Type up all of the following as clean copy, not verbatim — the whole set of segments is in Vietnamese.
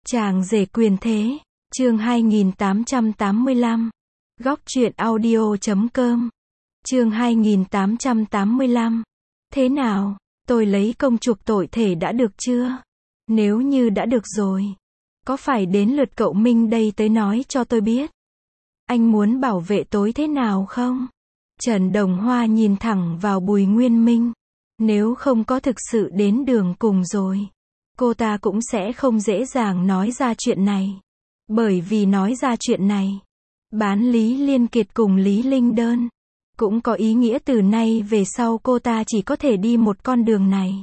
Chàng rể quyền thế, chương 2885. Góc truyện audio.com. Chương 2885. Thế nào, tôi lấy công chuộc tội thể đã được chưa? Nếu như đã được rồi, có phải đến lượt cậu Minh đây tới nói cho tôi biết? Anh muốn bảo vệ tôi thế nào không? Trần Đồng Hoa nhìn thẳng vào Bùi Nguyên Minh. Nếu không có thực sự đến đường cùng rồi, cô ta cũng sẽ không dễ dàng nói ra chuyện này. Bởi vì nói ra chuyện này, bán Lý Liên Kiệt cùng Lý Linh Đơn, cũng có ý nghĩa từ nay về sau cô ta chỉ có thể đi một con đường này.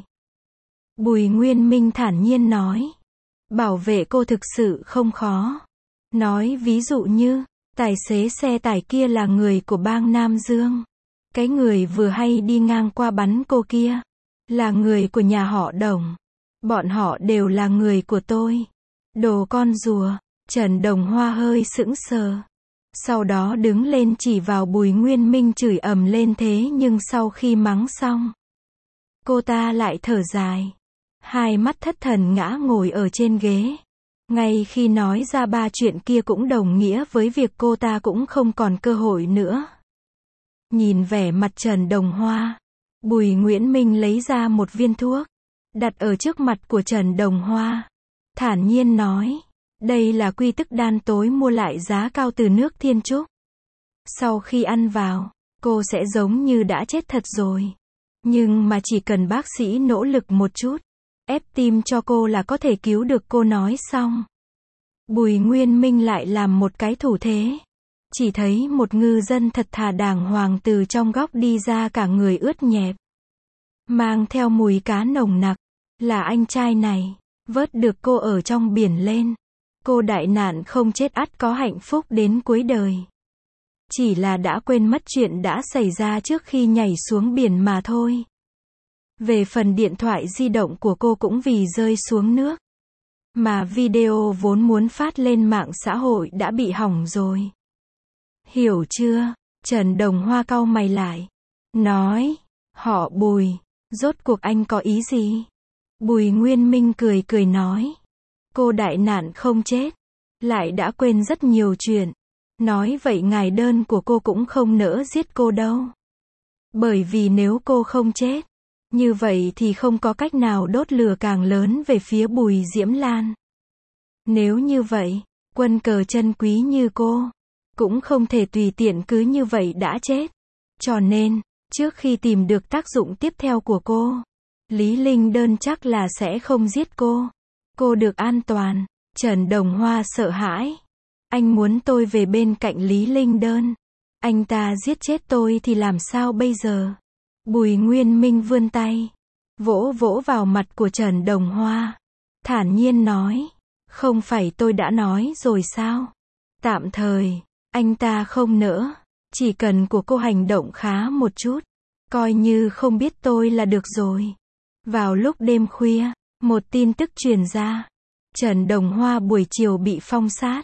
Bùi Nguyên Minh thản nhiên nói. Bảo vệ cô thực sự không khó. Nói ví dụ như, tài xế xe tải kia là người của bang Nam Dương. Cái người vừa hay đi ngang qua bắn cô kia, là người của nhà họ Đồng. Bọn họ đều là người của tôi. Đồ con rùa. Trần Đồng Hoa hơi sững sờ. Sau đó đứng lên chỉ vào Bùi Nguyên Minh chửi ầm lên, thế nhưng sau khi mắng xong, cô ta lại thở dài. Hai mắt thất thần ngã ngồi ở trên ghế. Ngay khi nói ra ba chuyện kia cũng đồng nghĩa với việc cô ta cũng không còn cơ hội nữa. Nhìn vẻ mặt Trần Đồng Hoa, Bùi Nguyễn Minh lấy ra một viên thuốc, đặt ở trước mặt của Trần Đồng Hoa. Thản nhiên nói, đây là quy tức đan tối mua lại giá cao từ nước Thiên Trúc. Sau khi ăn vào, cô sẽ giống như đã chết thật rồi. Nhưng mà chỉ cần bác sĩ nỗ lực một chút, ép tim cho cô là có thể cứu được cô. Nói xong, Bùi Nguyên Minh lại làm một cái thủ thế. Chỉ thấy một ngư dân thật thà đàng hoàng từ trong góc đi ra, cả người ướt nhẹp, mang theo mùi cá nồng nặc. Là anh trai này, vớt được cô ở trong biển lên. Cô đại nạn không chết ắt có hạnh phúc đến cuối đời. Chỉ là đã quên mất chuyện đã xảy ra trước khi nhảy xuống biển mà thôi. Về phần điện thoại di động của cô cũng vì rơi xuống nước, mà video vốn muốn phát lên mạng xã hội đã bị hỏng rồi. Hiểu chưa? Trần Đồng Hoa cau mày lại. Nói, họ Bùi, rốt cuộc anh có ý gì? Bùi Nguyên Minh cười cười nói. Cô đại nạn không chết, lại đã quên rất nhiều chuyện. Nói vậy ngài đơn của cô cũng không nỡ giết cô đâu. Bởi vì nếu cô không chết, như vậy thì không có cách nào đốt lửa càng lớn về phía Bùi Diễm Lan. Nếu như vậy, quân cờ chân quý như cô, cũng không thể tùy tiện cứ như vậy đã chết. Cho nên, trước khi tìm được tác dụng tiếp theo của cô, Lý Linh Đơn chắc là sẽ không giết cô. Cô được an toàn. Trần Đồng Hoa sợ hãi. Anh muốn tôi về bên cạnh Lý Linh Đơn. Anh ta giết chết tôi thì làm sao bây giờ? Bùi Nguyên Minh vươn tay, vỗ vỗ vào mặt của Trần Đồng Hoa. Thản nhiên nói. Không phải tôi đã nói rồi sao? Tạm thời, anh ta không nỡ. Chỉ cần của cô hành động khá một chút, coi như không biết tôi là được rồi. Vào lúc đêm khuya, một tin tức truyền ra. Trần Đồng Hoa buổi chiều bị phong sát.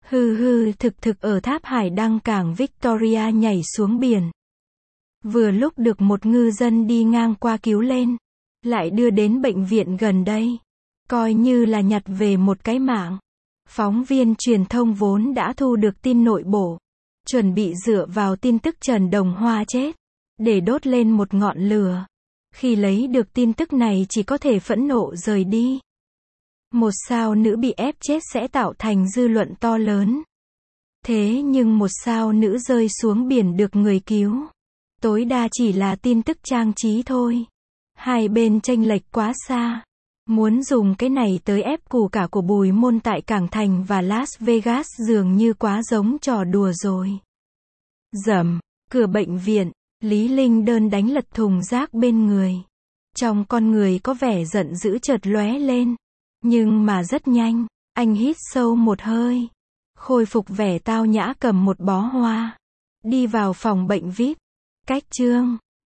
Thực ở tháp hải đăng cảng Victoria nhảy xuống biển. Vừa lúc được một ngư dân đi ngang qua cứu lên, lại đưa đến bệnh viện gần đây. Coi như là nhặt về một cái mạng. Phóng viên truyền thông vốn đã thu được tin nội bộ, chuẩn bị dựa vào tin tức Trần Đồng Hoa chết, để đốt lên một ngọn lửa. Khi lấy được tin tức này chỉ có thể phẫn nộ rời đi. Một sao nữ bị ép chết sẽ tạo thành dư luận to lớn. Thế nhưng một sao nữ rơi xuống biển được người cứu, tối đa chỉ là tin tức trang trí thôi. Hai bên chênh lệch quá xa. Muốn dùng cái này tới ép củ cả của Bùi Môn tại Cảng Thành và Las Vegas dường như quá giống trò đùa rồi. Rầm, cửa bệnh viện, Lý Linh Đơn đánh lật thùng rác bên người. Trong con người có vẻ giận dữ chợt lóe lên. Nhưng mà rất nhanh, anh hít sâu một hơi, khôi phục vẻ tao nhã cầm một bó hoa, đi vào phòng bệnh VIP. Cách chương